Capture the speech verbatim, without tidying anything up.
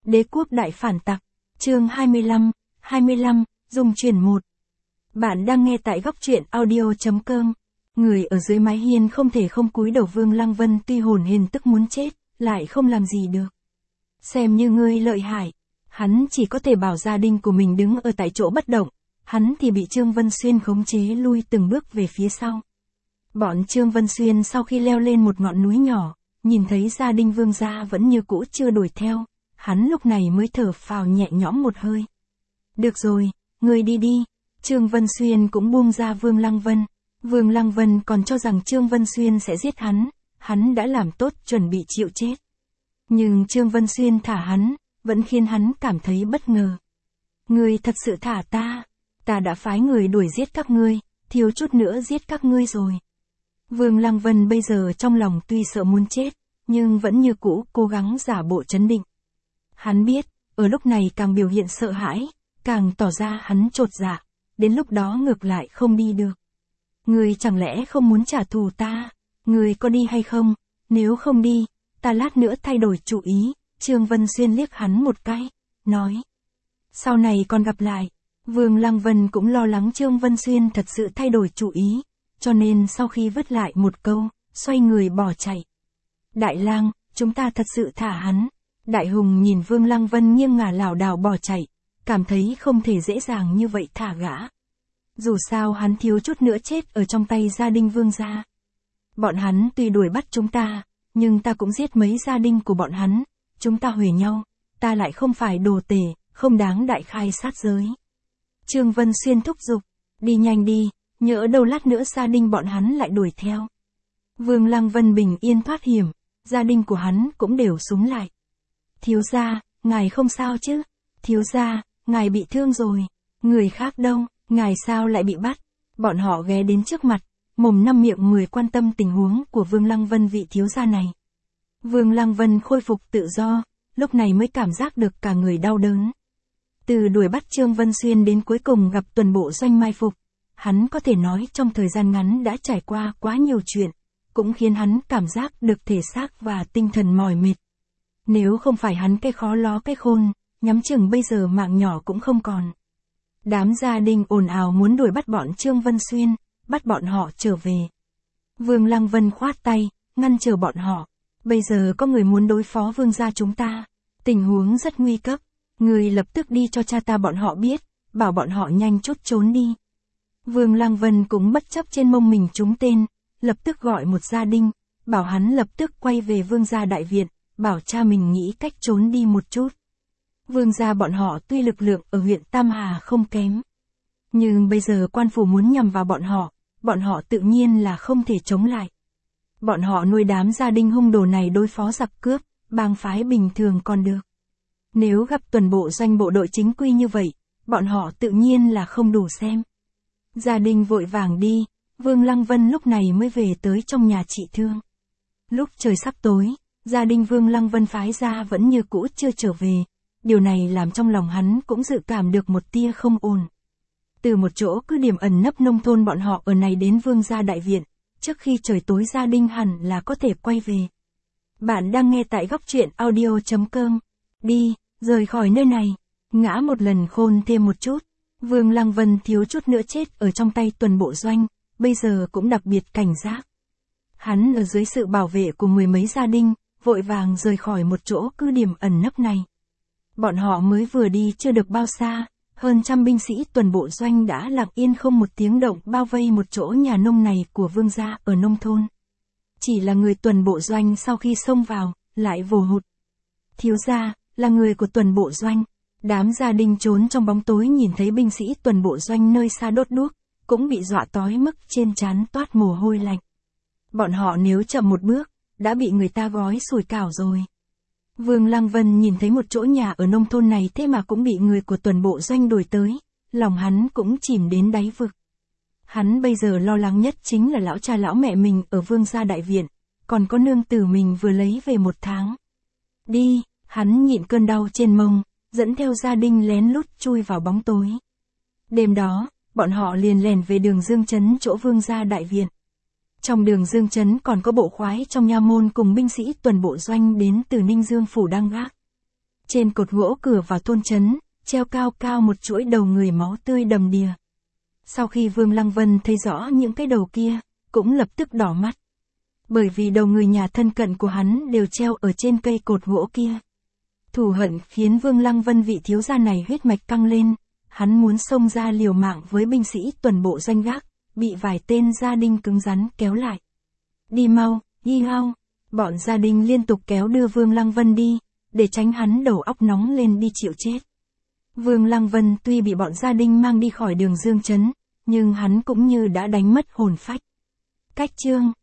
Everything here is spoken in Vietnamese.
Đế quốc đại phản tặc, chương hai mươi lăm, hai mươi lăm, dùng chuyển một. Bạn đang nghe tại góc truyện audio chấm com. Người ở dưới mái hiên không thể không cúi đầu. Vương Lăng Vân tuy hồn hển tức muốn chết, lại không làm gì được. Xem như ngươi lợi hại, hắn chỉ có thể bảo gia đình của mình đứng ở tại chỗ bất động, hắn thì bị Trương Vân Xuyên khống chế lui từng bước về phía sau. Bọn Trương Vân Xuyên sau khi leo lên một ngọn núi nhỏ, nhìn thấy gia đình Vương gia vẫn như cũ chưa đuổi theo, hắn lúc này mới thở phào nhẹ nhõm một hơi. Được rồi, ngươi đi đi. Trương Vân Xuyên cũng buông ra Vương Lăng Vân. Vương Lăng Vân còn cho rằng Trương Vân Xuyên sẽ giết hắn, hắn đã làm tốt chuẩn bị chịu chết. Nhưng Trương Vân Xuyên thả hắn, vẫn khiến hắn cảm thấy bất ngờ. Ngươi thật sự thả ta, ta đã phái người đuổi giết các ngươi, thiếu chút nữa giết các ngươi rồi. Vương Lăng Vân bây giờ trong lòng tuy sợ muốn chết, nhưng vẫn như cũ cố gắng giả bộ trấn định. Hắn biết, ở lúc này càng biểu hiện sợ hãi, càng tỏ ra hắn chột dạ, đến lúc đó ngược lại không đi được. Ngươi chẳng lẽ không muốn trả thù ta? Ngươi có đi hay không? Nếu không đi, ta lát nữa thay đổi chủ ý. Trương Vân Xuyên liếc hắn một cái, nói. Sau này còn gặp lại. Vương Lăng Vân cũng lo lắng Trương Vân Xuyên thật sự thay đổi chủ ý, cho nên sau khi vứt lại một câu, xoay người bỏ chạy. Đại lang, chúng ta thật sự thả hắn. Đại Hùng nhìn Vương Lăng Vân nghiêng ngả lảo đảo bỏ chạy, cảm thấy không thể dễ dàng như vậy thả gã. Dù sao hắn thiếu chút nữa chết ở trong tay gia đình Vương gia. Bọn hắn tuy đuổi bắt chúng ta, nhưng ta cũng giết mấy gia đình của bọn hắn, chúng ta huề nhau, ta lại không phải đồ tể, không đáng đại khai sát giới. Trương Vân Xuyên thúc giục, đi nhanh đi, nhỡ đâu lát nữa gia đình bọn hắn lại đuổi theo. Vương Lăng Vân bình yên thoát hiểm, gia đình của hắn cũng đều súng lại. Thiếu gia, ngài không sao chứ? Thiếu gia, ngài bị thương rồi. Người khác đâu, ngài sao lại bị bắt? Bọn họ ghé đến trước mặt, mồm năm miệng mười quan tâm tình huống của Vương Lăng Vân vị thiếu gia này. Vương Lăng Vân khôi phục tự do, lúc này mới cảm giác được cả người đau đớn. Từ đuổi bắt Trương Vân Xuyên đến cuối cùng gặp tuần bộ doanh mai phục, hắn có thể nói trong thời gian ngắn đã trải qua quá nhiều chuyện, cũng khiến hắn cảm giác được thể xác và tinh thần mỏi mệt. Nếu không phải hắn cái khó ló cái khôn, nhắm chừng bây giờ mạng nhỏ cũng không còn. Đám gia đình ồn ào muốn đuổi bắt bọn Trương Vân Xuyên, bắt bọn họ trở về. Vương Lăng Vân khoát tay, ngăn trở bọn họ. Bây giờ có người muốn đối phó Vương gia chúng ta. Tình huống rất nguy cấp. Người lập tức đi cho cha ta bọn họ biết, bảo bọn họ nhanh chút trốn đi. Vương Lăng Vân cũng bất chấp trên mông mình trúng tên, lập tức gọi một gia đình, bảo hắn lập tức quay về Vương gia đại viện, bảo cha mình nghĩ cách trốn đi một chút. Vương gia bọn họ tuy lực lượng ở huyện Tam Hà không kém, nhưng bây giờ quan phủ muốn nhằm vào bọn họ, bọn họ tự nhiên là không thể chống lại. Bọn họ nuôi đám gia đình hung đồ này đối phó giặc cướp, bang phái bình thường còn được. Nếu gặp tuần bộ doanh bộ đội chính quy như vậy, bọn họ tự nhiên là không đủ xem. Gia đình vội vàng đi, Vương Lăng Vân lúc này mới về tới trong nhà trị thương. Lúc trời sắp tối, gia đình Vương Lăng Vân phái ra vẫn như cũ chưa trở về. Điều này làm trong lòng hắn cũng dự cảm được một tia không ổn. Từ một chỗ cứ điểm ẩn nấp nông thôn bọn họ ở này đến Vương gia đại viện, trước khi trời tối gia đình hẳn là có thể quay về. Bạn đang nghe tại góc truyện audio chấm com. Đi, rời khỏi nơi này. Ngã một lần khôn thêm một chút. Vương Lăng Vân thiếu chút nữa chết ở trong tay tuần bộ doanh, bây giờ cũng đặc biệt cảnh giác. Hắn ở dưới sự bảo vệ của mười mấy gia đình, vội vàng rời khỏi một chỗ cứ điểm ẩn nấp này. Bọn họ mới vừa đi chưa được bao xa, hơn trăm binh sĩ tuần bộ doanh đã lặng yên không một tiếng động bao vây một chỗ nhà nông này của Vương gia ở nông thôn. Chỉ là người tuần bộ doanh sau khi xông vào, lại vồ hụt. Thiếu gia, là người của tuần bộ doanh. Đám gia đình trốn trong bóng tối nhìn thấy binh sĩ tuần bộ doanh nơi xa đốt đuốc, cũng bị dọa tói mức trên trán toát mồ hôi lạnh. Bọn họ nếu chậm một bước, đã bị người ta gói sủi cảo rồi. Vương Lăng Vân nhìn thấy một chỗ nhà ở nông thôn này thế mà cũng bị người của tuần bộ doanh đuổi tới, lòng hắn cũng chìm đến đáy vực. Hắn bây giờ lo lắng nhất chính là lão cha lão mẹ mình ở Vương gia đại viện, còn có nương tử mình vừa lấy về một tháng. Đi, hắn nhịn cơn đau trên mông, dẫn theo gia đình lén lút chui vào bóng tối. Đêm đó, bọn họ liền lẻn về đường Dương Trấn chỗ Vương gia đại viện. Trong đường Dương Trấn còn có bộ khoái trong nha môn cùng binh sĩ tuần bộ doanh đến từ Ninh Dương phủ đang gác. Trên cột gỗ cửa vào thôn trấn, treo cao cao một chuỗi đầu người máu tươi đầm đìa. Sau khi Vương Lăng Vân thấy rõ những cái đầu kia, cũng lập tức đỏ mắt. Bởi vì đầu người nhà thân cận của hắn đều treo ở trên cây cột gỗ kia. Thù hận khiến Vương Lăng Vân vị thiếu gia này huyết mạch căng lên, hắn muốn xông ra liều mạng với binh sĩ tuần bộ doanh gác, bị vài tên gia đình cứng rắn kéo lại. Đi mau, đi mau, bọn gia đình liên tục kéo đưa Vương Lăng Vân đi, để tránh hắn đầu óc nóng lên đi chịu chết. Vương Lăng Vân tuy bị bọn gia đình mang đi khỏi đường Dương Trấn, nhưng hắn cũng như đã đánh mất hồn phách. Cách chương